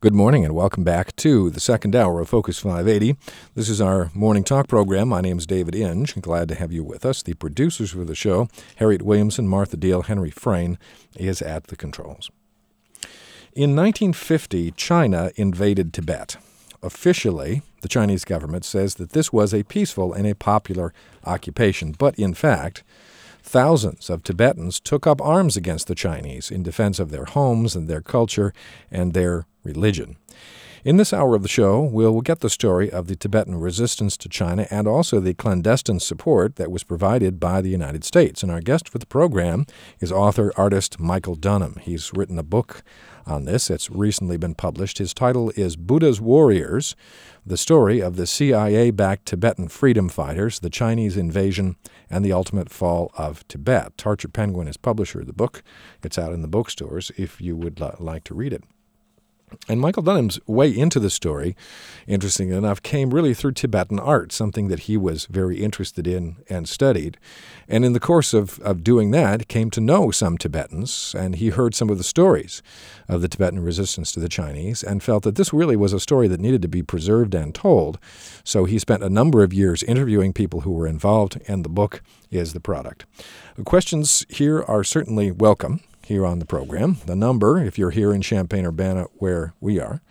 Good morning and welcome back to the second hour of Focus 580. This is our morning talk program. My name is David Inge. Glad to have you with us. The producers for the show, Harriet Williamson, Martha Deal, Henry Frayne, is at the controls. In 1950, China invaded Tibet. Officially, the Chinese government says that this was a peaceful and a popular occupation, but in fact, thousands of Tibetans took up arms against the Chinese in defense of their homes and their culture and their religion. In this hour of the show, we'll get the story of the Tibetan resistance to China and also the clandestine support that was provided by the United States. And our guest for the program is author-artist Michael Dunham. He's written a book on this. It's recently been published. His title is Buddha's Warriors, the story of the CIA-backed Tibetan freedom fighters, the Chinese invasion, and the ultimate fall of Tibet. Tarcher Penguin is publisher of the book. It's out in the bookstores if you would like to read it. And Michael Dunham's way into the story, interestingly enough, came really through Tibetan art, something that he was very interested in and studied. And in the course of doing that, came to know some Tibetans, and he heard some of the stories of the Tibetan resistance to the Chinese and felt that this really was a story that needed to be preserved and told. So he spent a number of years interviewing people who were involved, and the book is the product. The questions here are certainly welcome here on the program. The number, if you're here in Champaign-Urbana where we are,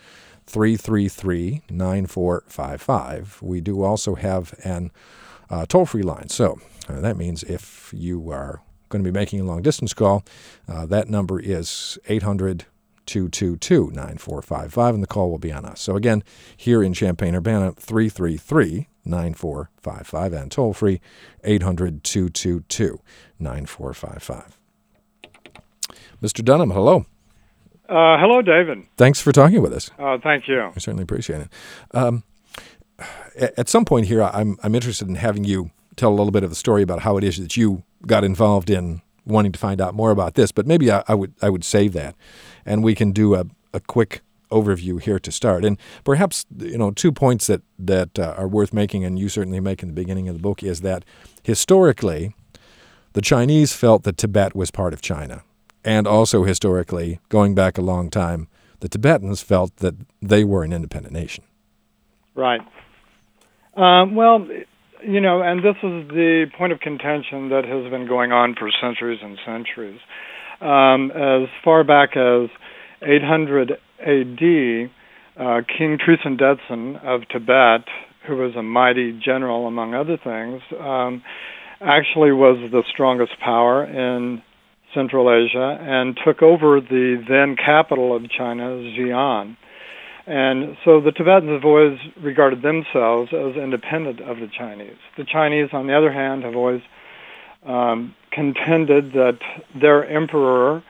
333-9455. We do also have an toll-free line. So that means if you are going to be making a long-distance call, that number is 800-222-9455, and the call will be on us. So again, here in Champaign-Urbana, 333-9455, and toll-free, 800-222-9455. Mr. Dunham, hello. Hello, David. Thanks for talking with us. Thank you. I certainly appreciate it. At some point here, I'm interested in having you tell a little bit of the story about how it is that you got involved in wanting to find out more about this. But maybe I would save that, and we can do a quick overview here to start. And perhaps 2 points that are worth making, and you certainly make in the beginning of the book, is that historically, the Chinese felt that Tibet was part of China. And also historically, going back a long time, the Tibetans felt that they were an independent nation. Right. And this is the point of contention that has been going on for centuries and centuries. As far back as 800 A.D., King Trisen Detsen of Tibet, who was a mighty general, among other things, actually was the strongest power in Central Asia and took over the then capital of China, Xi'an. And so the Tibetans have always regarded themselves as independent of the Chinese. The Chinese, on the other hand, have always contended that their emperor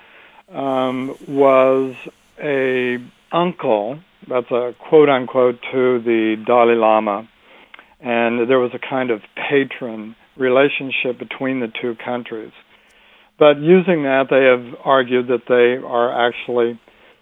was a uncle, that's a quote-unquote, to the Dalai Lama. And there was a kind of patron relationship between the two countries. But using that, they have argued that they are actually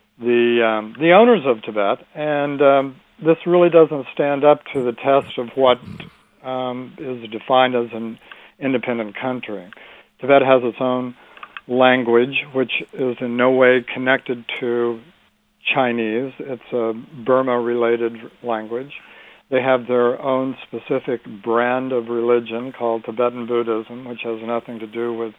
the owners of Tibet, and this really doesn't stand up to the test of what is defined as an independent country. Tibet has its own language, which is in no way connected to Chinese. It's a Burma-related language. They have their own specific brand of religion called Tibetan Buddhism, which has nothing to do with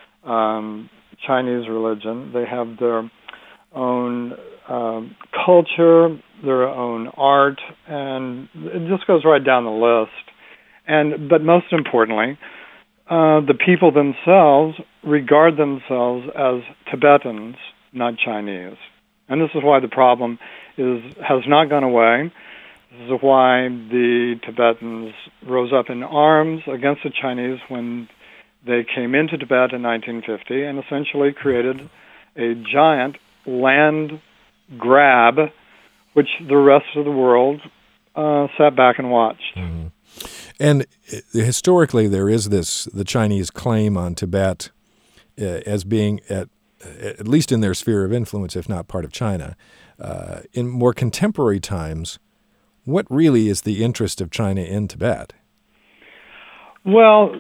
Chinese religion. They have their own culture, their own art, and it just goes right down the list. But most importantly, the people themselves regard themselves as Tibetans, not Chinese. And this is why the problem has not gone away. This is why the Tibetans rose up in arms against the Chinese when they came into Tibet in 1950 and essentially created a giant land grab, which the rest of the world sat back and watched. Mm-hmm. And historically, there is the Chinese claim on Tibet as being, at least in their sphere of influence, if not part of China. In more contemporary times, what really is the interest of China in Tibet? Well,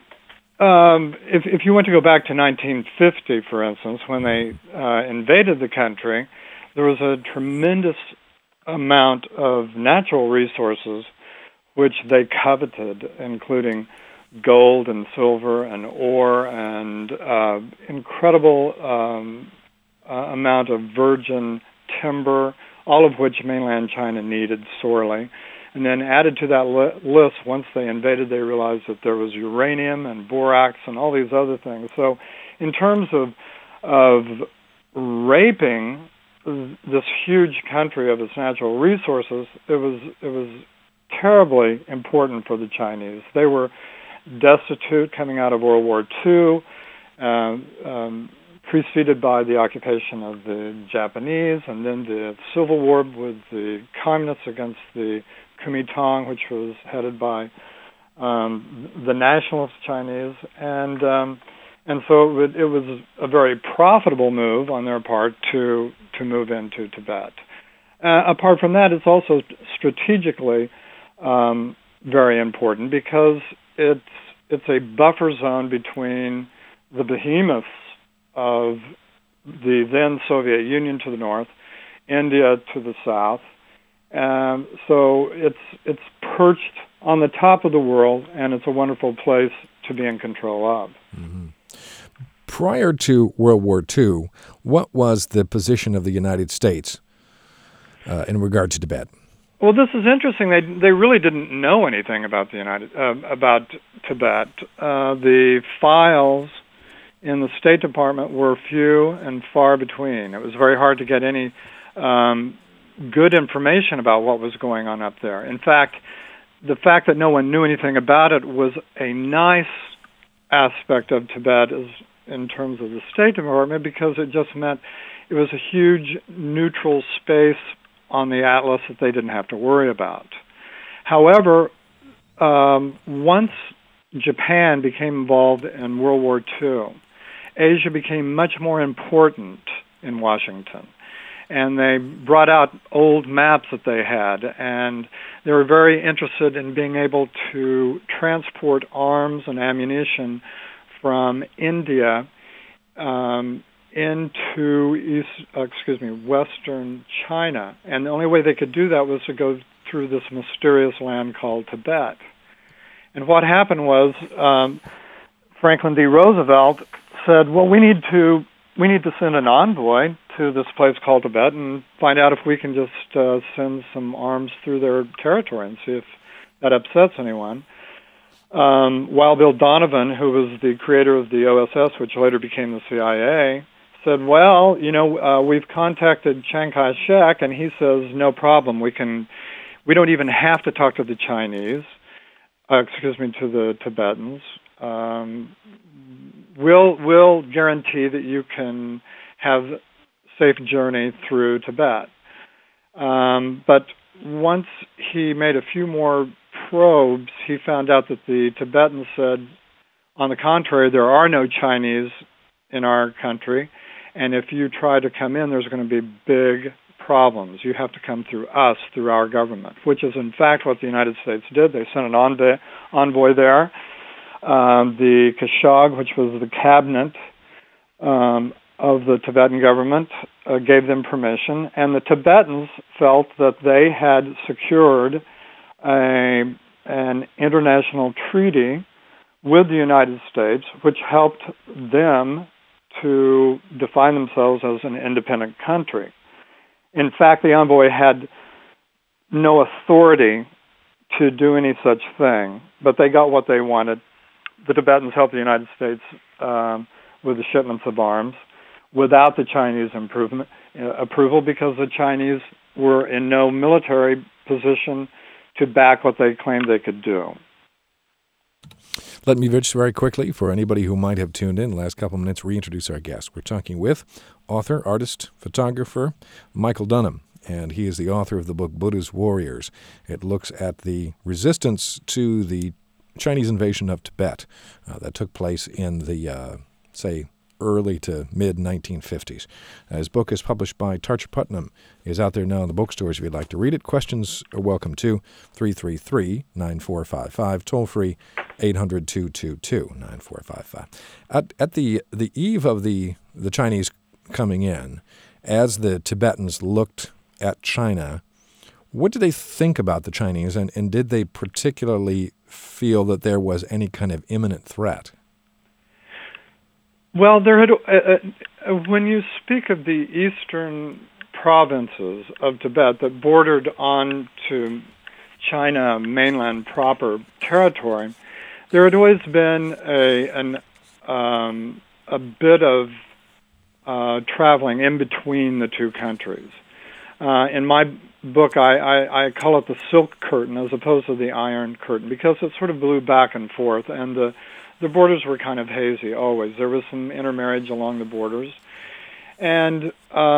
if you want to go back to 1950, for instance, when they invaded the country, there was a tremendous amount of natural resources which they coveted, including gold and silver and ore and incredible amount of virgin timber, all of which mainland China needed sorely. And then added to that list, once they invaded, they realized that there was uranium and borax and all these other things. So in terms of raping this huge country of its natural resources, it was terribly important for the Chinese. They were destitute coming out of World War II, preceded by the occupation of the Japanese, and then the civil war with the communists against the Kuomintang, which was headed by the nationalist Chinese, and so it was a very profitable move on their part to move into Tibet. Apart from that, it's also strategically very important because it's a buffer zone between the behemoths of the then Soviet Union to the north, India to the south. So it's perched on the top of the world, and it's a wonderful place to be in control of. Mm-hmm. Prior to World War II, what was the position of the United States in regard to Tibet? Well, this is interesting. They really didn't know anything about about Tibet. The files in the State Department were few and far between. It was very hard to get any good information about what was going on up there. In fact, the fact that no one knew anything about it was a nice aspect of Tibet in terms of the State Department, because it just meant it was a huge neutral space on the atlas that they didn't have to worry about. However, once Japan became involved in World War II, Asia became much more important in Washington. And they brought out old maps that they had, and they were very interested in being able to transport arms and ammunition from India into Western China. And the only way they could do that was to go through this mysterious land called Tibet. And what happened was Franklin D. Roosevelt said, well, we need to send an envoy to this place called Tibet and find out if we can just send some arms through their territory and see if that upsets anyone. Wild Bill Donovan, who was the creator of the OSS, which later became the CIA, said, well, we've contacted Chiang Kai-shek, and he says, no problem. We don't even have to talk to the Chinese, to the Tibetans. We'll guarantee that you can have safe journey through Tibet. But once he made a few more probes, he found out that the Tibetans said, on the contrary, there are no Chinese in our country, and if you try to come in, there's going to be big problems. You have to come through us, through our government, which is in fact what the United States did. They sent an envoy there. The Kashag, which was the cabinet of the Tibetan government, gave them permission, and the Tibetans felt that they had secured an international treaty with the United States, which helped them to define themselves as an independent country. In fact, the envoy had no authority to do any such thing, but they got what they wanted. The Tibetans helped the United States with the shipments of arms without the Chinese approval, because the Chinese were in no military position to back what they claimed they could do. Let me just very quickly, for anybody who might have tuned in the last couple of minutes, reintroduce our guest. We're talking with author, artist, photographer Michael Dunham, and he is the author of the book Buddha's Warriors. It looks at the resistance to the Chinese invasion of Tibet that took place in the, early to mid-1950s. His book is published by Tarcher Putnam. It is out there now in the bookstores if you'd like to read it. Questions are welcome too. 333-9455, toll-free 800-222-9455. At the eve of the Chinese coming in, as the Tibetans looked at China, What did they think about the Chinese, and did they particularly feel that there was any kind of imminent threat? Well, there had when you speak of the eastern provinces of Tibet that bordered on to China mainland proper territory, there had always been a bit of traveling in between the two countries. In my book, I call it the silk curtain as opposed to the iron curtain because it sort of blew back and forth, and the borders were kind of hazy always. There was some intermarriage along the borders. And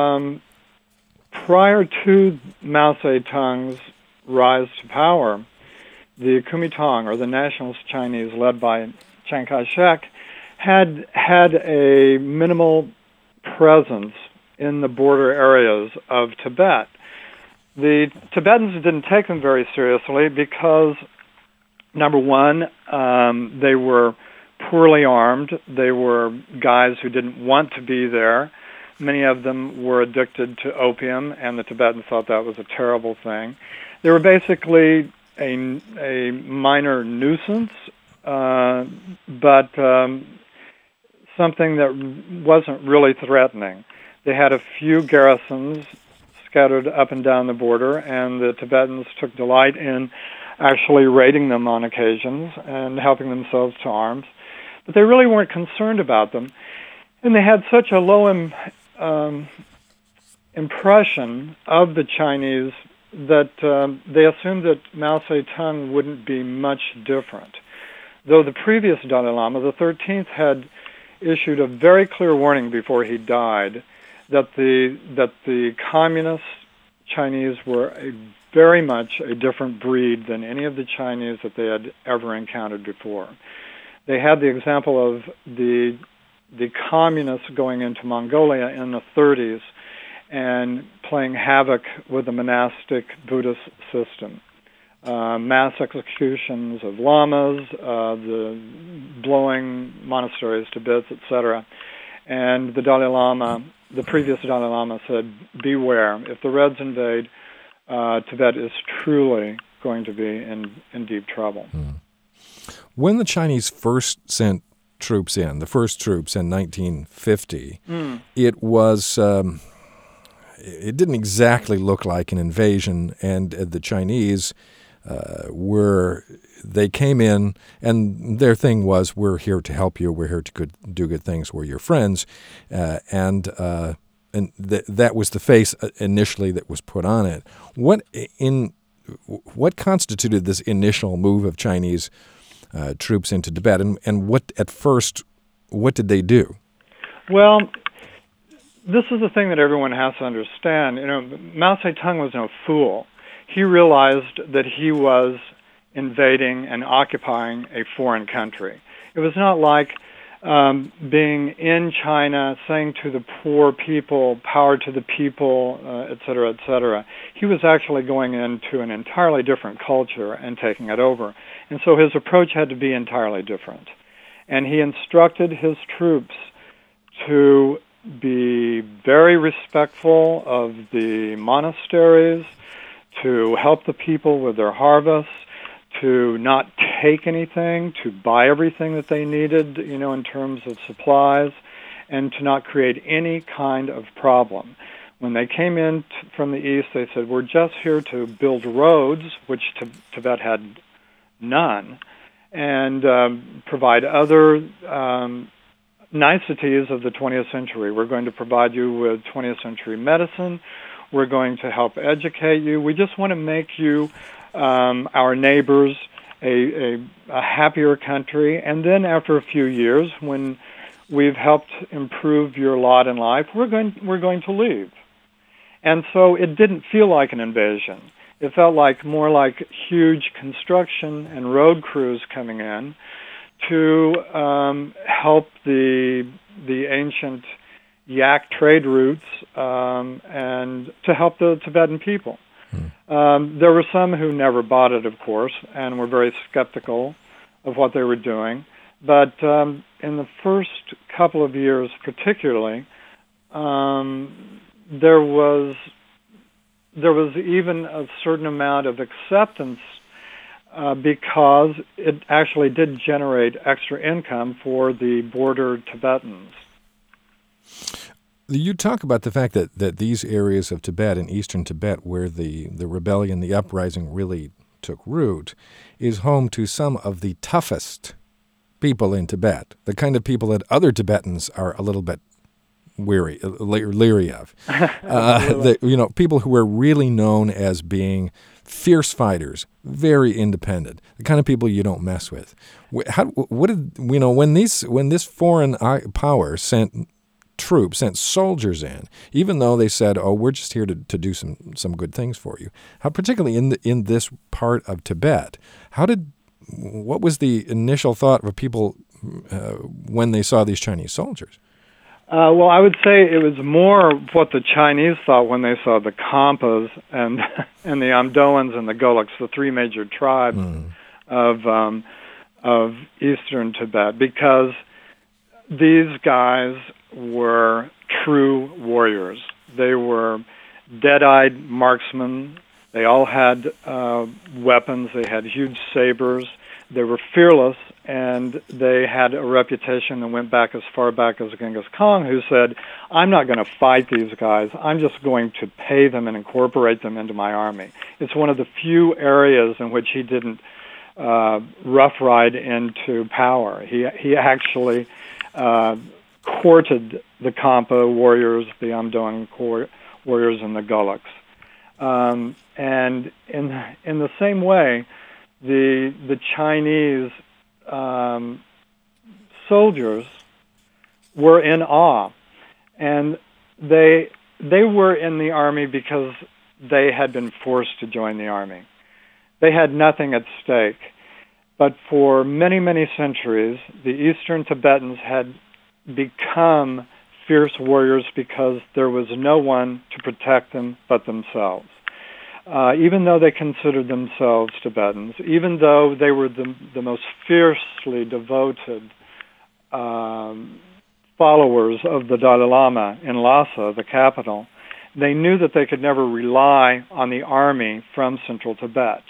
prior to Mao Zedong's rise to power, the Kuomintang, or the Nationalist Chinese led by Chiang Kai-shek, had a minimal presence in the border areas of Tibet. The Tibetans didn't take them very seriously because, number one, they were poorly armed. They were guys who didn't want to be there. Many of them were addicted to opium, and the Tibetans thought that was a terrible thing. They were basically a minor nuisance, but something that wasn't really threatening. They had a few garrisons scattered up and down the border, and the Tibetans took delight in actually raiding them on occasions and helping themselves to arms. But they really weren't concerned about them. And they had such a low impression of the Chinese that they assumed that Mao Zedong wouldn't be much different. Though the previous Dalai Lama, the 13th, had issued a very clear warning before he died that the communist Chinese were very much a different breed than any of the Chinese that they had ever encountered before. They had the example of the communists going into Mongolia in the 30s and playing havoc with the monastic Buddhist system. Mass executions of lamas, the blowing monasteries to bits, etc. And the Dalai Lama, the previous Dalai Lama, said, beware, if the Reds invade, Tibet is truly going to be in deep trouble. When the Chinese first sent troops in, the first troops in 1950, it was... it didn't exactly look like an invasion, and the Chinese they came in, and their thing was, we're here to help you, we're here to do good things, we're your friends, and that was the face initially that was put on it. What constituted this initial move of Chinese troops into Tibet, and what did they do? Well, this is the thing that everyone has to understand. Mao Zedong was no fool. He realized that he was invading and occupying a foreign country. It was not like being in China, saying to the poor people, power to the people, et cetera, et cetera. He was actually going into an entirely different culture and taking it over. And so his approach had to be entirely different. And he instructed his troops to be very respectful of the monasteries, to help the people with their harvests, to not take anything, to buy everything that they needed, in terms of supplies, and to not create any kind of problem. When they came in from the east, they said, we're just here to build roads, which Tibet had none, and provide other niceties of the 20th century. We're going to provide you with 20th century medicine. We're going to help educate you. We just want to make you, our neighbors, a happier country. And then after a few years, when we've helped improve your lot in life, we're going to leave. And so it didn't feel like an invasion. It felt more like huge construction and road crews coming in to help the ancient yak trade routes and to help the Tibetan people. There were some who never bought it, of course, and were very skeptical of what they were doing. But in the first couple of years particularly, there was there was even a certain amount of acceptance because it actually did generate extra income for the border Tibetans. You talk about the fact that these areas of Tibet and eastern Tibet where the rebellion, the uprising really took root, is home to some of the toughest people in Tibet, the kind of people that other Tibetans are a little bit leery of. People who are really known as being fierce fighters, very independent, the kind of people you don't mess with. When this foreign power sent soldiers in, even though they said, "Oh, we're just here to do some good things for you." How, particularly in this part of Tibet, what was the initial thought of people when they saw these Chinese soldiers? Well, I would say it was more what the Chinese thought when they saw the Khampas and the Amdoans and the Golaks, the three major tribes of eastern Tibet, because these guys were true warriors. They were dead-eyed marksmen. They all had weapons. They had huge sabers. They were fearless, and they had a reputation that went back as far back as Genghis Khan, who said, "I'm not going to fight these guys. I'm just going to pay them and incorporate them into my army." It's one of the few areas in which he didn't rough ride into power. He actually courted the Khampa warriors, the Amdoan warriors, and the Golaks. And in the same way, the Chinese soldiers were in awe, and they were in the army because they had been forced to join the army. They had nothing at stake. But for many, many centuries, the Eastern Tibetans had become fierce warriors because there was no one to protect them but themselves. Even though they considered themselves Tibetans, even though they were the most fiercely devoted followers of the Dalai Lama in Lhasa, the capital, they knew that they could never rely on the army from central Tibet.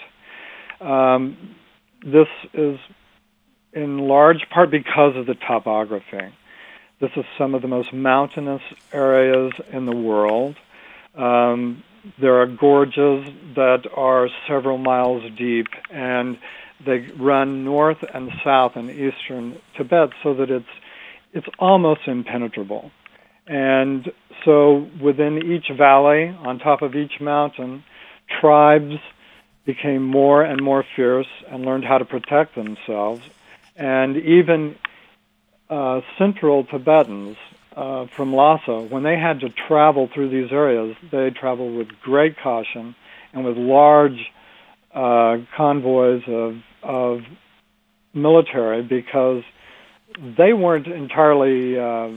This is in large part because of the topography. This is some of the most mountainous areas in the world. There are gorges that are several miles deep, and they run north and south in eastern Tibet so that it's almost impenetrable. And so within each valley, on top of each mountain, tribes became more and more fierce and learned how to protect themselves. And even central Tibetans from Lhasa, when they had to travel through these areas, they traveled with great caution and with large convoys of military, because they weren't entirely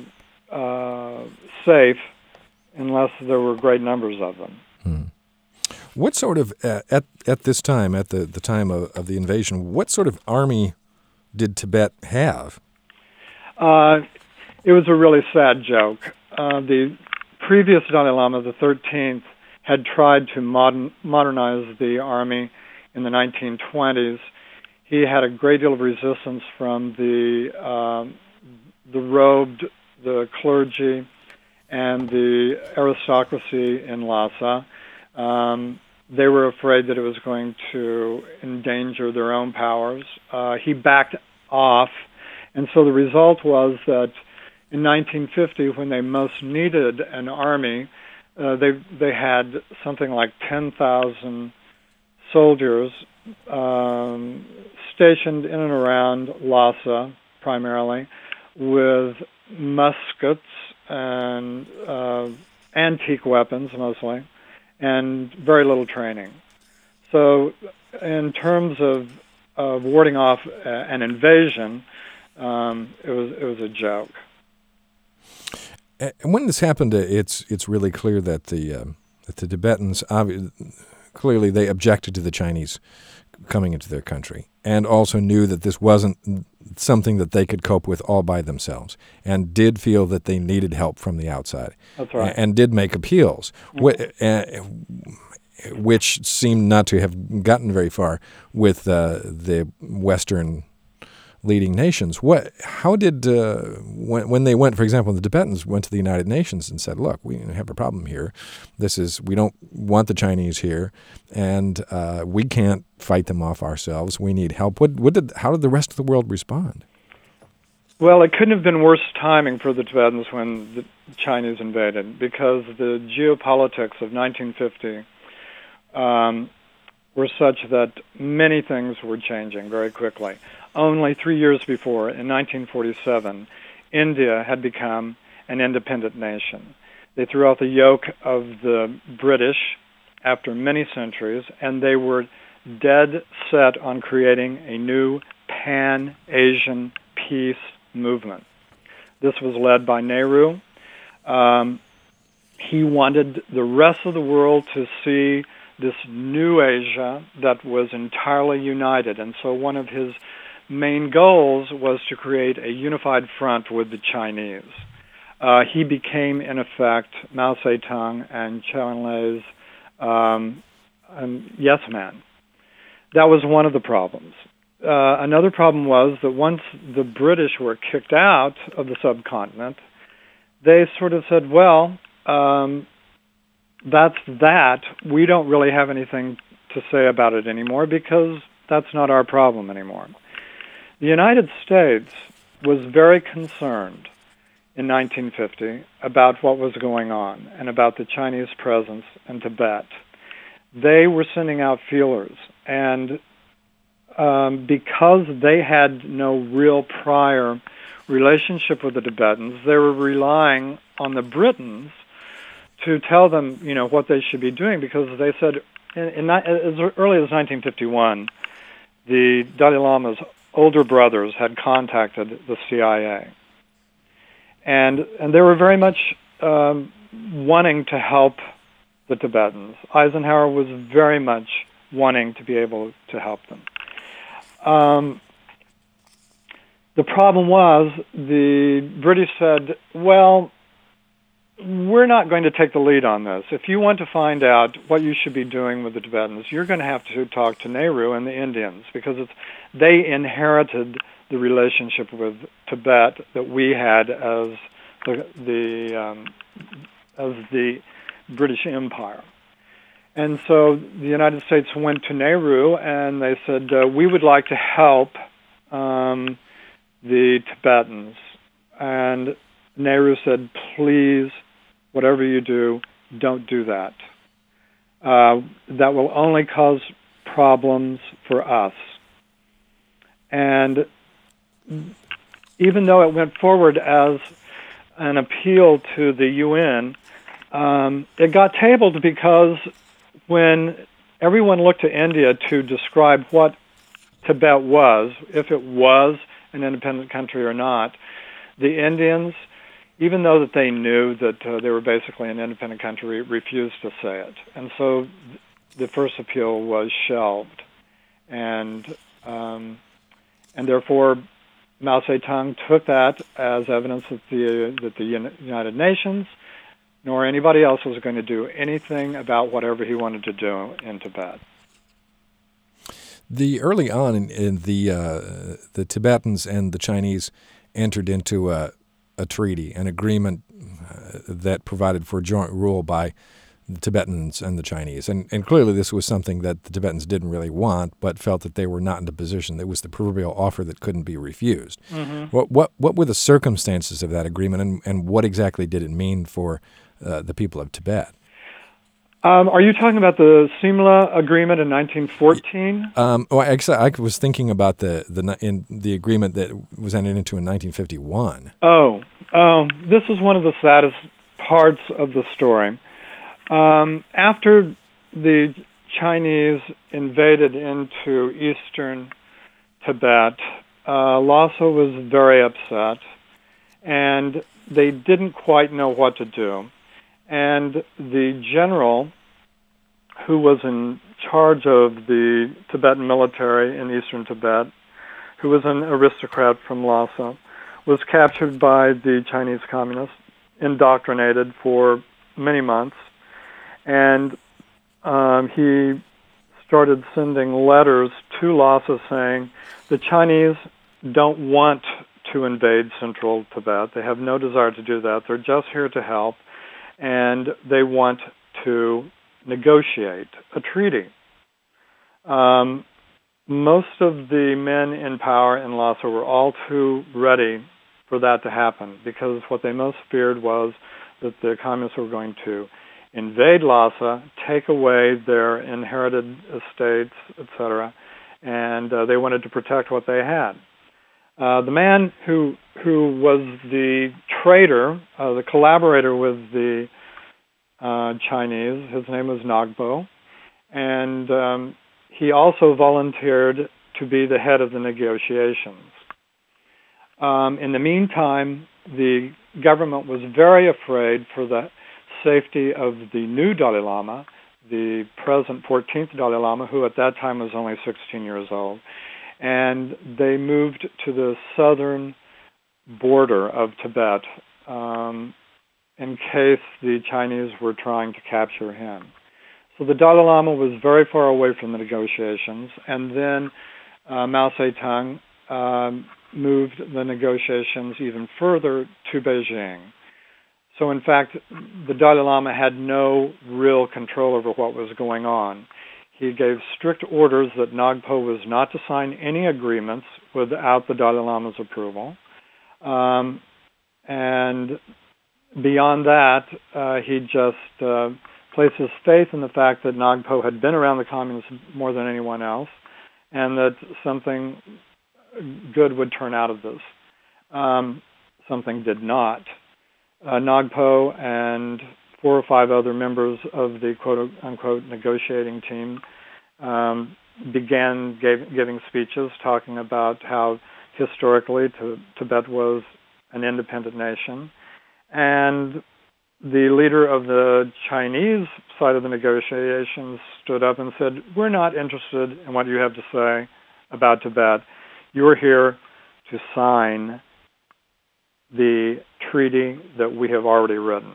safe unless there were great numbers of them. What sort of, at this time, at the time of the invasion, what sort of army did Tibet have? It was a really sad joke. The previous Dalai Lama, the 13th, had tried to modernize the army in the 1920s. He had a great deal of resistance from the robed, the clergy, and the aristocracy in Lhasa. They were afraid that it was going to endanger their own powers. He backed off, and so the result was that in 1950, when they most needed an army, they had something like 10,000 soldiers stationed in and around Lhasa, primarily, with muskets and antique weapons, mostly, and very little training. So in terms of warding off an invasion, it was a joke. And when this happened, it's really clear that the Tibetans, clearly they objected to the Chinese coming into their country, and also knew that this wasn't something that they could cope with all by themselves, and did feel that they needed help from the outside. That's right. And did make appeals. Mm-hmm. which seemed not to have gotten very far with the Western leading nations. How did when they went, for example, the Tibetans went to the United Nations and said, "Look, we have a problem here. We don't want the Chinese here, and we can't fight them off ourselves. We need help." How did the rest of the world respond? Well, it couldn't have been worse timing for the Tibetans when the Chinese invaded, because the geopolitics of 1950 were such that many things were changing very quickly. Only 3 years before, in 1947, India had become an independent nation. They threw out the yoke of the British after many centuries, and they were dead set on creating a new Pan-Asian peace movement. This was led by Nehru. He wanted the rest of the world to see this new Asia that was entirely united, and so one of his main goals was to create a unified front with the Chinese. He became, in effect, Mao Zedong and Chiang Kai-shek's yes man. That was one of the problems. Another problem was that once the British were kicked out of the subcontinent, they sort of said, well, that's that. We don't really have anything to say about it anymore because that's not our problem anymore. The United States was very concerned in 1950 about what was going on and about the Chinese presence in Tibet. They were sending out feelers, and because they had no real prior relationship with the Tibetans, they were relying on the Britons to tell them, what they should be doing, because they said as early as 1951, the Dalai Lama's older brothers had contacted the CIA, and they were very much wanting to help the Tibetans. Eisenhower was very much wanting to be able to help them. The problem was the British said, well, we're not going to take the lead on this. If you want to find out what you should be doing with the Tibetans, you're going to have to talk to Nehru and the Indians, because they inherited the relationship with Tibet that we had as the British Empire. And so the United States went to Nehru and they said, we would like to help the Tibetans. And Nehru said, please, whatever you do, don't do that. That will only cause problems for us. And even though it went forward as an appeal to the UN, it got tabled because when everyone looked to India to describe what Tibet was, if it was an independent country or not, the Indians, even though that they knew that they were basically an independent country, refused to say it. And so the first appeal was shelved. And therefore, Mao Zedong took that as evidence that the United Nations nor anybody else was going to do anything about whatever he wanted to do in Tibet. Early on in the Tibetans and the Chinese entered into a treaty, an agreement that provided for joint rule by the Tibetans and the Chinese. And clearly this was something that the Tibetans didn't really want, but felt that they were not in a position. It was the proverbial offer that couldn't be refused. Mm-hmm. What were the circumstances of that agreement, and what exactly did it mean for the people of Tibet? Are you talking about the Simla Agreement in 1914? Well, actually, I was thinking about the agreement that was entered into in 1951. This is one of the saddest parts of the story. After the Chinese invaded into eastern Tibet, Lhasa was very upset, and they didn't quite know what to do. And the general who was in charge of the Tibetan military in eastern Tibet, who was an aristocrat from Lhasa, was captured by the Chinese communists, indoctrinated for many months, and he started sending letters to Lhasa saying the Chinese don't want to invade central Tibet. They have no desire to do that. They're just here to help, and they want to negotiate a treaty. Most of the men in power in Lhasa were all too ready for that to happen, because what they most feared was that the communists were going to invade Lhasa, take away their inherited estates, etc., and they wanted to protect what they had. The man who was the traitor, the collaborator with the Chinese, his name was Nagpo, and he also volunteered to be the head of the negotiations. In the meantime, the government was very afraid for the safety of the new Dalai Lama, the present 14th Dalai Lama, who at that time was only 16 years old. And they moved to the southern border of Tibet in case the Chinese were trying to capture him. So the Dalai Lama was very far away from the negotiations, and then Mao Zedong moved the negotiations even further to Beijing. So in fact, the Dalai Lama had no real control over what was going on. He gave strict orders that Nagpo was not to sign any agreements without the Dalai Lama's approval. And beyond that, he just placed his faith in the fact that Nagpo had been around the communists more than anyone else, and that something good would turn out of this. Something did not. Nagpo and 4 or 5 other members of the quote-unquote negotiating team began giving speeches talking about how historically Tibet was an independent nation. And the leader of the Chinese side of the negotiations stood up and said, "We're not interested in what you have to say about Tibet. You're here to sign the treaty that we have already written."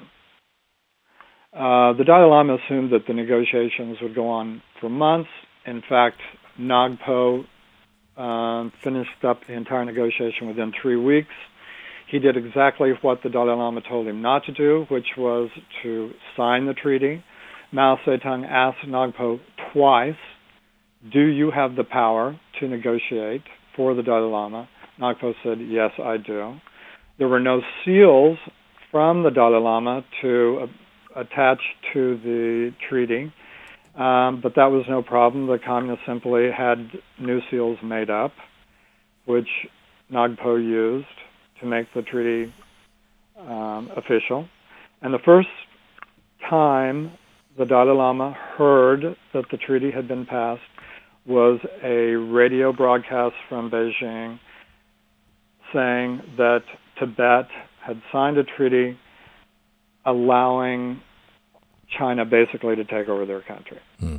The Dalai Lama assumed that the negotiations would go on for months. In fact, Nagpo finished up the entire negotiation within 3 weeks. He did exactly what the Dalai Lama told him not to do, which was to sign the treaty. Mao Zedong asked Nagpo twice, "Do you have the power to negotiate for the Dalai Lama?" Nagpo said, "Yes, I do." There were no seals from the Dalai Lama to attach to the treaty, but that was no problem. The communists simply had new seals made up, which Nagpo used to make the treaty official. And the first time the Dalai Lama heard that the treaty had been passed was a radio broadcast from Beijing saying that Tibet had signed a treaty allowing China basically to take over their country.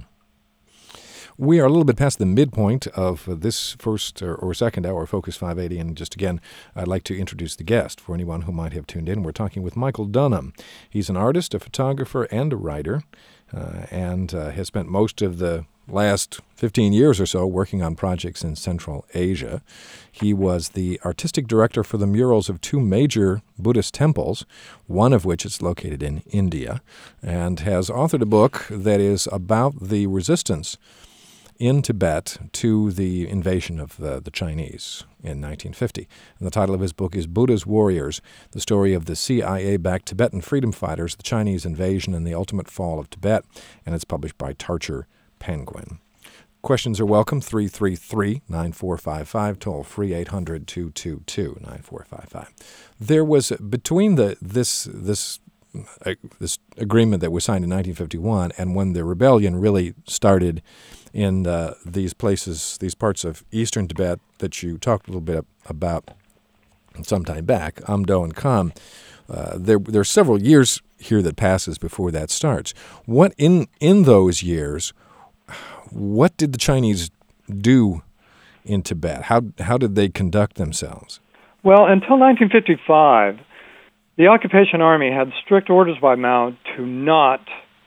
We are a little bit past the midpoint of this first or second hour of Focus 580, and just again, I'd like to introduce the guest for anyone who might have tuned in. We're talking with Michael Dunham. He's an artist, a photographer, and a writer, and has spent most of the last 15 years or so working on projects in Central Asia. He was the artistic director for the murals of 2 major Buddhist temples, one of which is located in India, and has authored a book that is about the resistance in Tibet to the invasion of the Chinese in 1950. And the title of his book is Buddha's Warriors, the story of the CIA-backed Tibetan freedom fighters, the Chinese invasion, and the ultimate fall of Tibet, and it's published by Tarcher Penguin. Questions are welcome, 333-9455, toll free 800-222-9455. There was, between this agreement that was signed in 1951 and when the rebellion really started in these places, these parts of eastern Tibet that you talked a little bit about some time back, Amdo and Kham, there are several years here that passes before that starts. What in those years, what did the Chinese do in Tibet? How did they conduct themselves? Well, until 1955, the occupation army had strict orders by Mao to not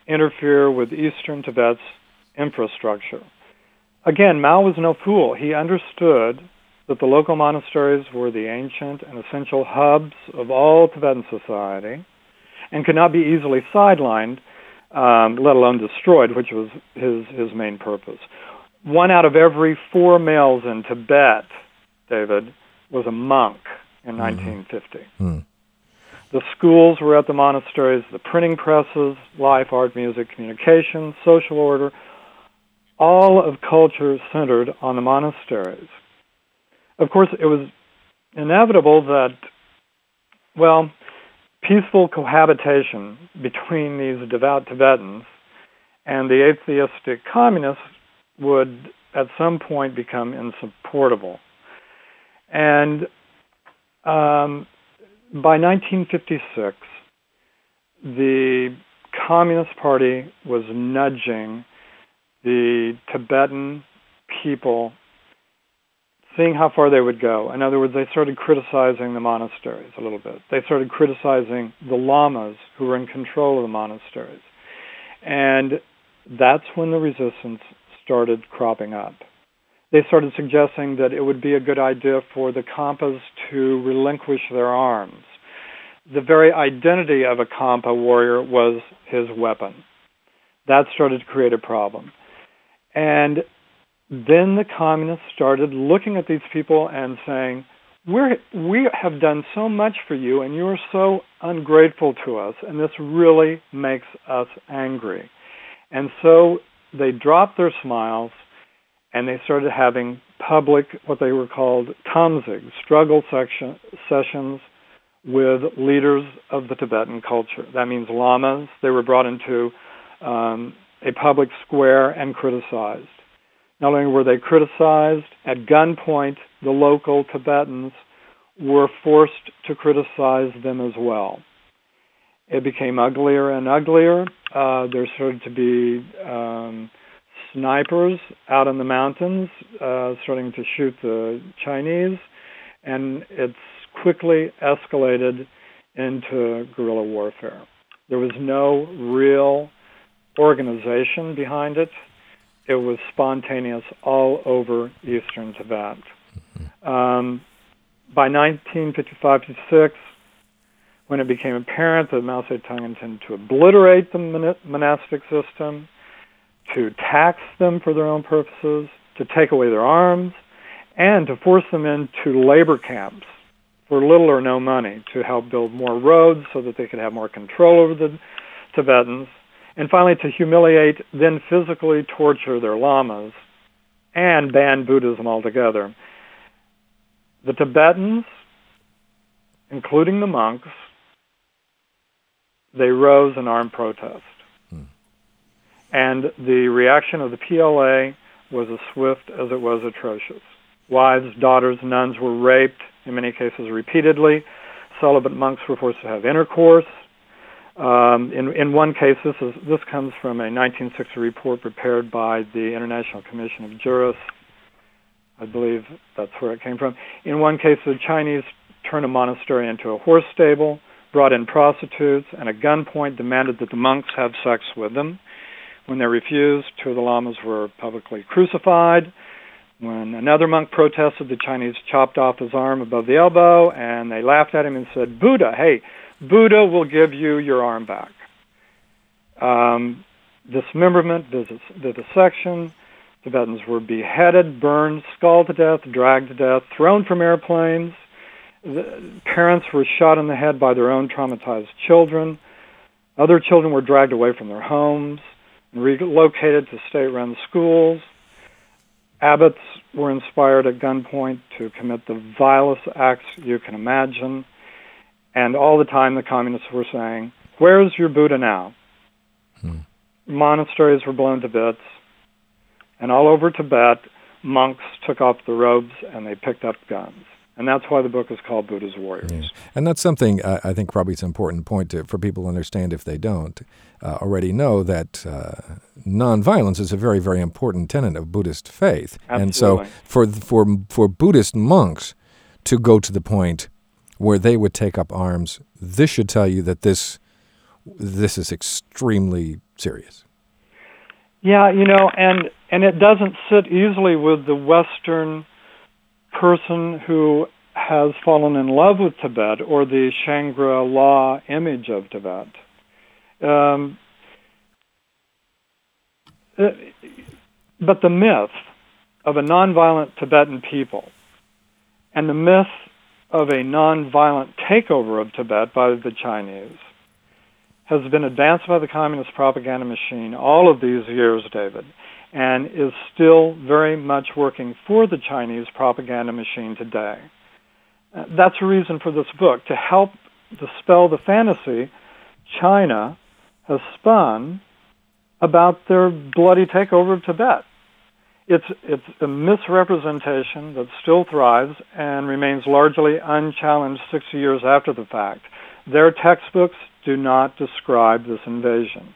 interfere with Eastern Tibet's infrastructure. Again, Mao was no fool. He understood that the local monasteries were the ancient and essential hubs of all Tibetan society and could not be easily sidelined, let alone destroyed, which was his main purpose. 1 out of every 4 males in Tibet, David, was a monk in 1950. Mm-hmm. The schools were at the monasteries, the printing presses, life, art, music, communication, social order, all of culture centered on the monasteries. Of course, it was inevitable that, peaceful cohabitation between these devout Tibetans and the atheistic communists would at some point become insupportable. And by 1956, the Communist Party was nudging the Tibetan people, seeing how far they would go. In other words, they started criticizing the monasteries a little bit. They started criticizing the lamas who were in control of the monasteries. And that's when the resistance started cropping up. They started suggesting that it would be a good idea for the Khampas to relinquish their arms. The very identity of a Khampa warrior was his weapon. That started to create a problem. And then the communists started looking at these people and saying, we have done so much for you, and you are so ungrateful to us, and this really makes us angry. And so they dropped their smiles, and they started having public, what they were called tamzig, struggle sessions with leaders of the Tibetan culture. That means lamas. They were brought into a public square and criticized. Not only were they criticized, at gunpoint, the local Tibetans were forced to criticize them as well. It became uglier and uglier. There started to be snipers out in the mountains starting to shoot the Chinese, and it's quickly escalated into guerrilla warfare. There was no real organization behind it. It was spontaneous all over eastern Tibet. By 1955-56, when it became apparent that Mao Zedong intended to obliterate the monastic system, to tax them for their own purposes, to take away their arms, and to force them into labor camps for little or no money to help build more roads so that they could have more control over the Tibetans, and finally to humiliate, then physically torture their lamas, and ban Buddhism altogether. The Tibetans, including the monks, they rose in armed protest. And the reaction of the PLA was as swift as it was atrocious. Wives, daughters, nuns were raped, in many cases repeatedly. Celibate monks were forced to have intercourse. In one case, this comes from a 1960 report prepared by the International Commission of Jurists. I believe that's where it came from. In one case, the Chinese turned a monastery into a horse stable, brought in prostitutes, and at gunpoint demanded that the monks have sex with them. When they refused, 2 of the lamas were publicly crucified. When another monk protested, the Chinese chopped off his arm above the elbow, and they laughed at him and said, Buddha will give you your arm back. Dismemberment, vivisection, Tibetans were beheaded, burned, scalded to death, dragged to death, thrown from airplanes. The parents were shot in the head by their own traumatized children. Other children were dragged away from their homes and relocated to state-run schools. Abbots were inspired at gunpoint to commit the vilest acts you can imagine. And all the time the communists were saying, where's your Buddha now? Monasteries were blown to bits. And all over Tibet, monks took off the robes and they picked up guns. And that's why the book is called Buddha's Warriors. Yeah. And that's something I think probably it's an important point for people to understand if they don't already know that nonviolence is a very, very important tenet of Buddhist faith. Absolutely. And so for Buddhist monks to go to the point where they would take up arms, this should tell you that this is extremely serious. Yeah, and it doesn't sit easily with the Western person who has fallen in love with Tibet or the Shangri-La image of Tibet. But the myth of a nonviolent Tibetan people and the myth of a nonviolent takeover of Tibet by the Chinese has been advanced by the communist propaganda machine all of these years, David, and is still very much working for the Chinese propaganda machine today. That's a reason for this book, to help dispel the fantasy China has spun about their bloody takeover of Tibet. It's a misrepresentation that still thrives and remains largely unchallenged 60 years after the fact. Their textbooks do not describe this invasion,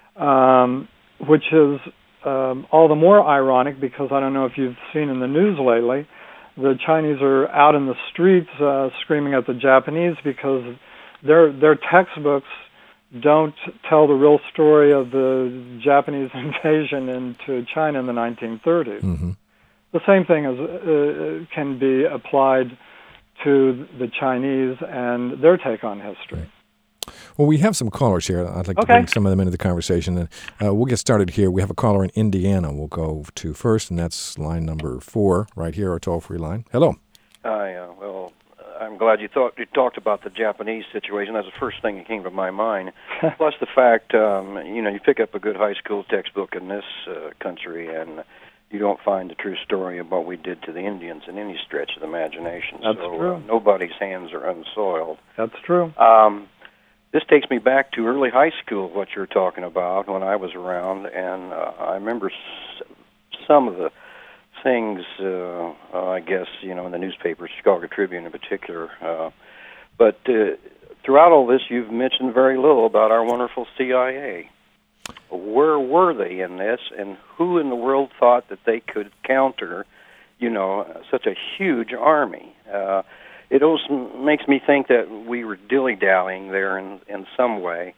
which is all the more ironic because I don't know if you've seen in the news lately, the Chinese are out in the streets screaming at the Japanese because their textbooks don't tell the real story of the Japanese invasion into China in the 1930s. Mm-hmm. The same thing can be applied to the Chinese and their take on history. Well, we have some callers here. I'd like to bring some of them into the conversation. And we'll get started here. We have a caller in Indiana we'll go to first, and that's line number 4 right here, our toll-free line. Hello. Hi. Well, I'm glad you talked about the Japanese situation. That's the first thing that came to my mind. Plus the fact, you pick up a good high school textbook in this country, and you don't find the true story of what we did to the Indians in any stretch of the imagination. That's true. Nobody's hands are unsoiled. That's true. This takes me back to early high school, what you're talking about, when I was around, and I remember some of the things, I guess, in the newspapers, Chicago Tribune in particular. But throughout all this, you've mentioned very little about our wonderful CIA. Where were they in this, and who in the world thought that they could counter, such a huge army? It also makes me think that we were dilly-dallying there in some way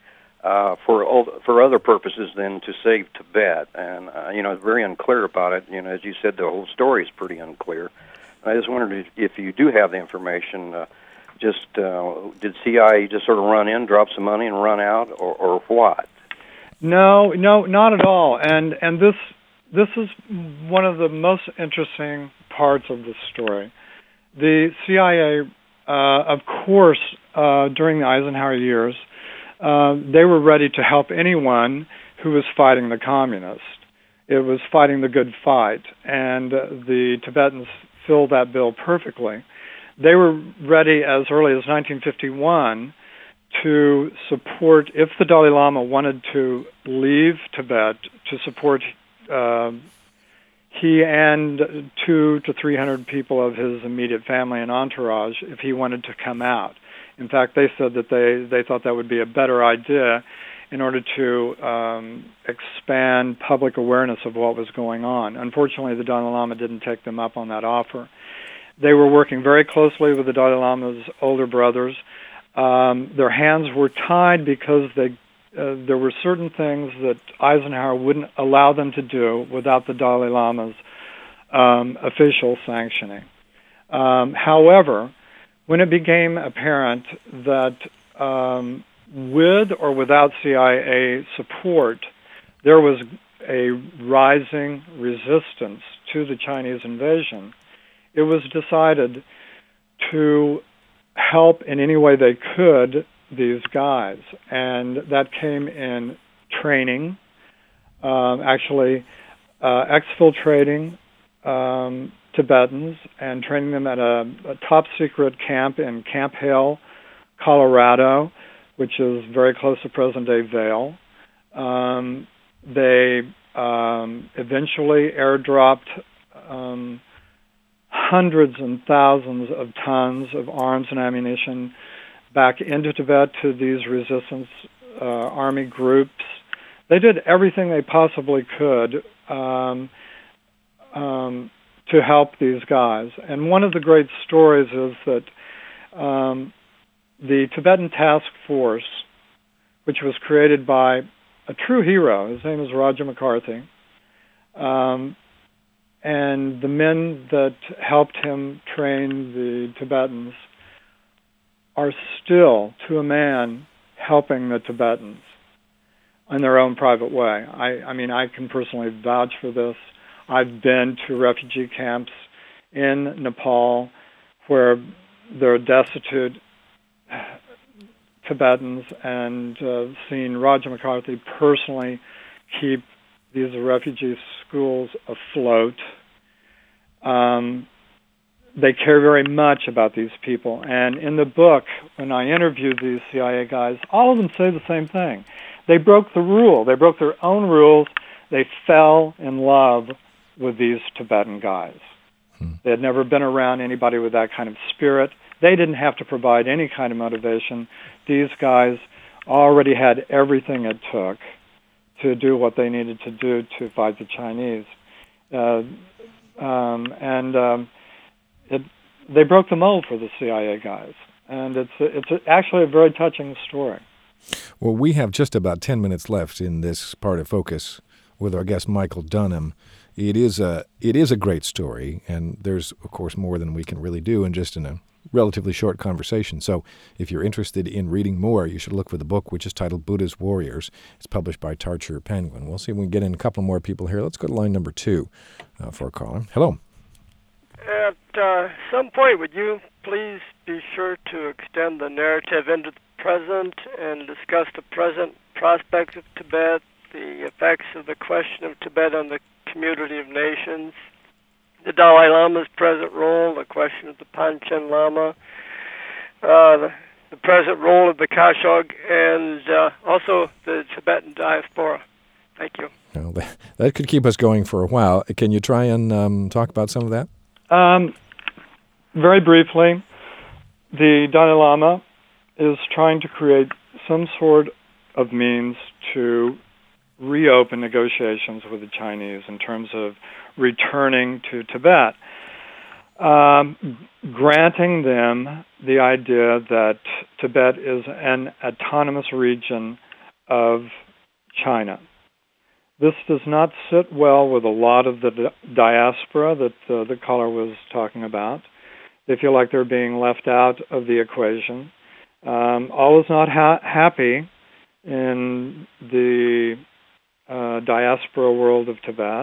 for other purposes than to save Tibet. And, it's very unclear about it. As you said, the whole story is pretty unclear. I just wondered if you do have the information, did CIA just sort of run in, drop some money, and run out, or what? No, not at all. And this is one of the most interesting parts of the story. The CIA, of course, during the Eisenhower years, they were ready to help anyone who was fighting the communists. It was fighting the good fight, and the Tibetans filled that bill perfectly. They were ready as early as 1951 to support, if the Dalai Lama wanted to leave Tibet, to support he and 200 to 300 people of his immediate family and entourage if he wanted to come out. In fact, they said that they thought that would be a better idea in order to expand public awareness of what was going on. Unfortunately, the Dalai Lama didn't take them up on that offer. They were working very closely with the Dalai Lama's older brothers. Their hands were tied because there were certain things that Eisenhower wouldn't allow them to do without the Dalai Lama's official sanctioning. However, when it became apparent that with or without CIA support, there was a rising resistance to the Chinese invasion, it was decided to help in any way they could these guys, and that came in training, exfiltrating Tibetans and training them at a top-secret camp in Camp Hale, Colorado, which is very close to present-day Vail. They eventually airdropped hundreds and thousands of tons of arms and ammunition back into Tibet to these resistance army groups. They did everything they possibly could to help these guys. And one of the great stories is that the Tibetan Task Force, which was created by a true hero. His name is Roger McCarthy. And the men that helped him train the Tibetans are still, to a man, helping the Tibetans in their own private way. I mean, I can personally vouch for this. I've been to refugee camps in Nepal where there are destitute Tibetans, and seen Roger McCarthy personally keep these refugee schools afloat. They care very much about these people. And in the book, when I interviewed these CIA guys, all of them say the same thing. They broke the rule. They broke their own rules. They fell in love with these Tibetan guys. They had never been around anybody with that kind of spirit. They didn't have to provide any kind of motivation. These guys already had everything it took to do what they needed to do to fight the Chinese. They broke the mold for the CIA guys. And it's actually a very touching story. Well, we have just about 10 minutes left in this part of Focus with our guest Michael Dunham. It is a great story, and there's, of course, more than we can really do in a relatively short conversation. So if you're interested in reading more, you should look for the book, which is titled Buddha's Warriors. It's published by Tarcher Penguin. We'll see if we can get in a couple more people here. Let's go to line number 2 for a caller. Hello. At some point, would you please be sure to extend the narrative into the present and discuss the present prospects of Tibet, the effects of the question of Tibet on the community of nations, the Dalai Lama's present role, the question of the Panchen Lama, the present role of the Kashog, and also the Tibetan diaspora. Thank you. Well, that could keep us going for a while. Can you try and talk about some of that? Very briefly, the Dalai Lama is trying to create some sort of means to reopen negotiations with the Chinese in terms of returning to Tibet, granting them the idea that Tibet is an autonomous region of China. This does not sit well with a lot of the diaspora that the caller was talking about. They feel like they're being left out of the equation. All is not happy in the diaspora world of Tibet.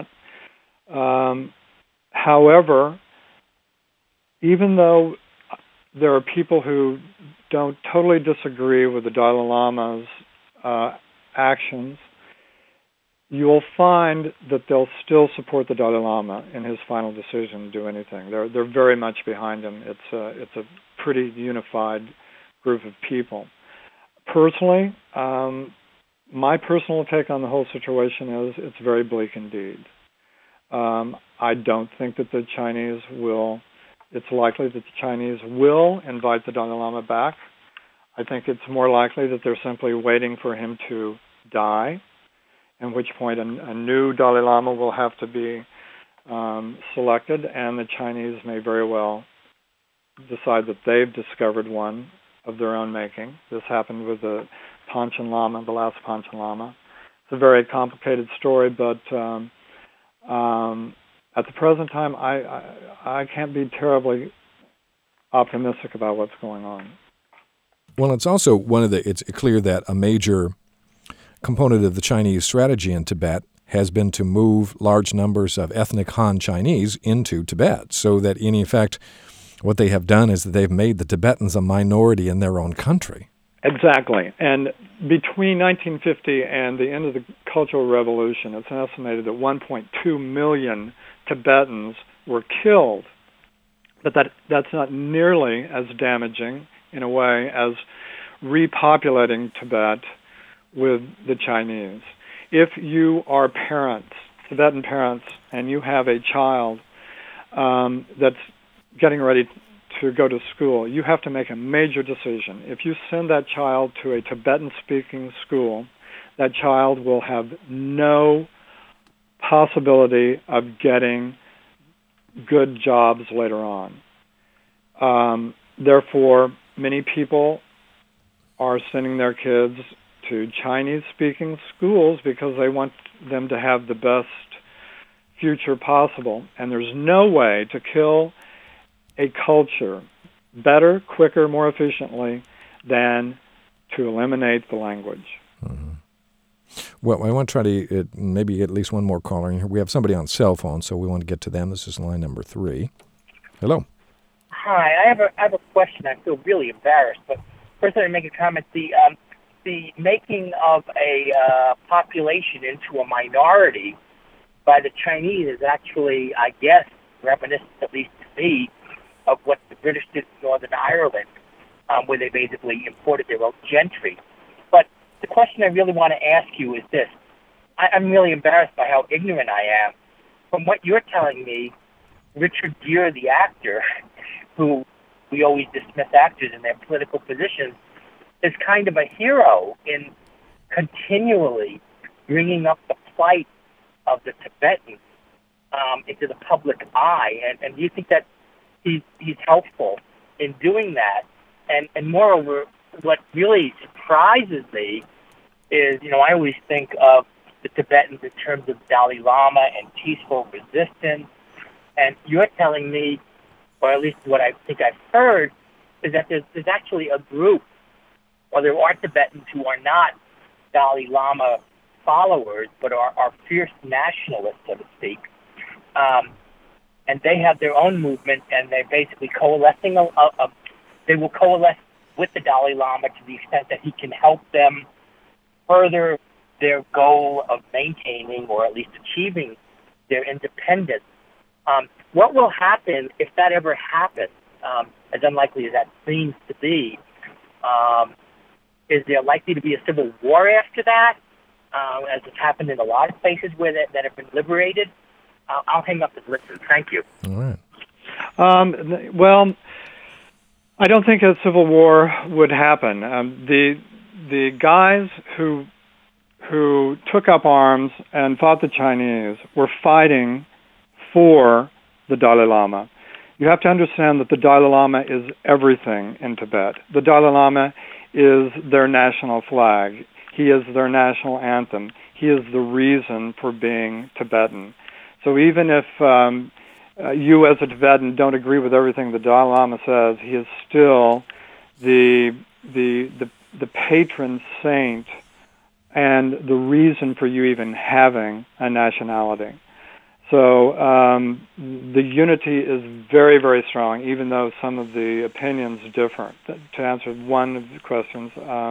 However, even though there are people who don't totally disagree with the Dalai Lama's actions, you'll find that they'll still support the Dalai Lama in his final decision to do anything. They're very much behind him. It's a pretty unified group of people. Personally, my personal take on the whole situation is it's very bleak indeed. I don't think that the Chinese will, it's likely that the Chinese will invite the Dalai Lama back. I think it's more likely that they're simply waiting for him to die, at which point a new Dalai Lama will have to be selected, and the Chinese may very well decide that they've discovered one of their own making. This happened with the Panchen Lama, the last Panchen Lama. It's a very complicated story, but at the present time, I can't be terribly optimistic about what's going on. Well, it's also it's clear that a major component of the Chinese strategy in Tibet has been to move large numbers of ethnic Han Chinese into Tibet, so that in effect, what they have done is that they've made the Tibetans a minority in their own country. Exactly. And between 1950 and the end of the Cultural Revolution, it's estimated that 1.2 million Tibetans were killed. But that's not nearly as damaging, in a way, as repopulating Tibet with the Chinese. If you are parents, Tibetan parents, and you have a child that's getting ready to go to school, you have to make a major decision. If you send that child to a Tibetan-speaking school, that child will have no possibility of getting good jobs later on. Therefore, many people are sending their kids to Chinese-speaking schools because they want them to have the best future possible. And there's no way to kill a culture better, quicker, more efficiently than to eliminate the language. Mm-hmm. Well, I want to try to maybe get at least one more caller in here. We have somebody on cell phone, so we want to get to them. This is line number 3. Hello. Hi, I have a question. I feel really embarrassed, but first I make a comment. The making of a population into a minority by the Chinese is actually, I guess, reminiscent, at least to me, of what the British did in Northern Ireland, where they basically imported their own gentry. But the question I really want to ask you is this. I'm really embarrassed by how ignorant I am. From what you're telling me, Richard Gere, the actor, who we always dismiss actors in their political positions, is kind of a hero in continually bringing up the plight of the Tibetans into the public eye. And do you think that he's helpful in doing that? And moreover, what really surprises me is, I always think of the Tibetans in terms of Dalai Lama and peaceful resistance. And you're telling me, or at least what I think I've heard, is that there's actually a group, or there are Tibetans who are not Dalai Lama followers, but are fierce nationalists, so to speak. And they have their own movement, and they're basically coalescing. They will coalesce with the Dalai Lama to the extent that he can help them further their goal of maintaining, or at least achieving, their independence. What will happen if that ever happens, as unlikely as that seems to be? Is there likely to be a civil war after that, as has happened in a lot of places where that have been liberated? I'll hang up and listen. Thank you. All right. Well, I don't think a civil war would happen. The guys who took up arms and fought the Chinese were fighting for the Dalai Lama. You have to understand that the Dalai Lama is everything in Tibet. The Dalai Lama is their national flag. He is their national anthem. He is the reason for being Tibetan. So even if you as a Tibetan don't agree with everything the Dalai Lama says, he is still the patron saint and the reason for you even having a nationality. So the unity is very, very strong, even though some of the opinions differ. To answer one of the questions,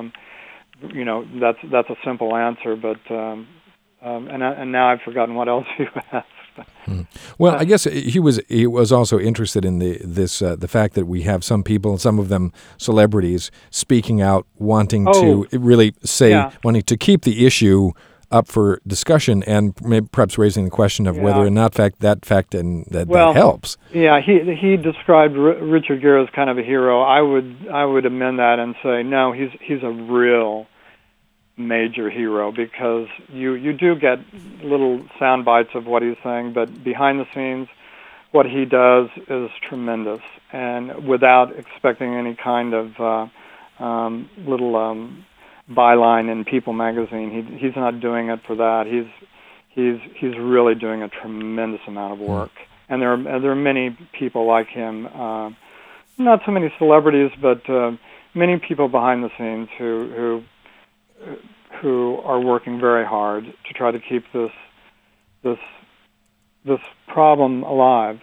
that's a simple answer. But and now I've forgotten what else you asked. Well, I guess he was also interested in the fact that we have some people, some of them celebrities, speaking out, wanting to really say, wanting to keep the issue up for discussion, and maybe perhaps raising the question of whether or not that helps. Yeah, he described Richard Gere as kind of a hero. I would amend that and say no, he's a real major hero, because you do get little sound bites of what he's saying, but behind the scenes, what he does is tremendous, and without expecting any kind of little byline in People magazine. He's not doing it for that. He's really doing a tremendous amount of work, and there are many people like him. Not so many celebrities, but many people behind the scenes who are working very hard to try to keep this problem alive.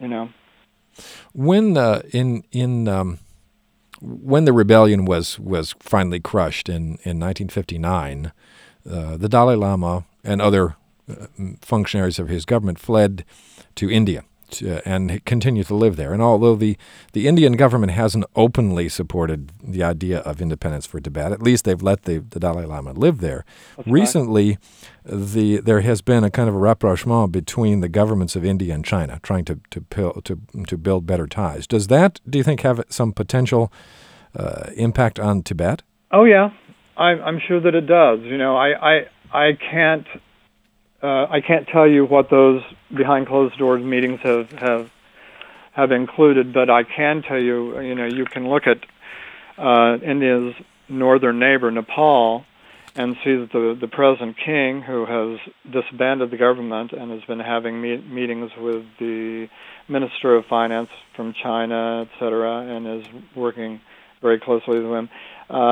When when the rebellion was finally crushed in 1959, the Dalai Lama and other functionaries of his government fled to India and continue to live there. And although the Indian government hasn't openly supported the idea of independence for Tibet, at least they've let the Dalai Lama live there. That's recently, there has been a kind of a rapprochement between the governments of India and China, trying to build better ties. Does that, do you think, have some potential impact on Tibet? Oh yeah, I'm sure that it does. I can't tell you what those behind closed doors meetings have included, but I can tell you, you can look at India's northern neighbor, Nepal, and see that the present king, who has disbanded the government and has been having meetings with the Minister of Finance from China, etc., and is working very closely with him.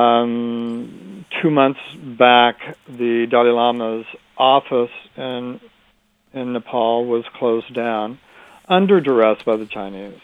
2 months back, the Dalai Lama's office in Nepal was closed down under duress by the Chinese.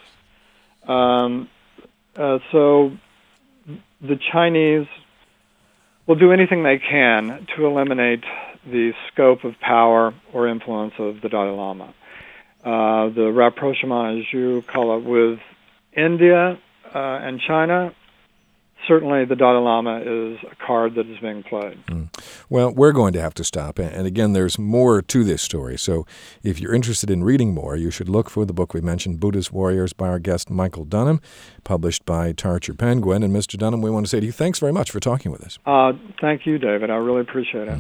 So the Chinese will do anything they can to eliminate the scope of power or influence of the Dalai Lama. The rapprochement, as you call it, with India and China, certainly the Dalai Lama is a card that is being played. Well, we're going to have to stop. And again, there's more to this story. So if you're interested in reading more, you should look for the book we mentioned, Buddhist Warriors, by our guest Michael Dunham, published by Tarcher Penguin. And Mr. Dunham, we want to say to you, thanks very much for talking with us. Thank you, David. I really appreciate it.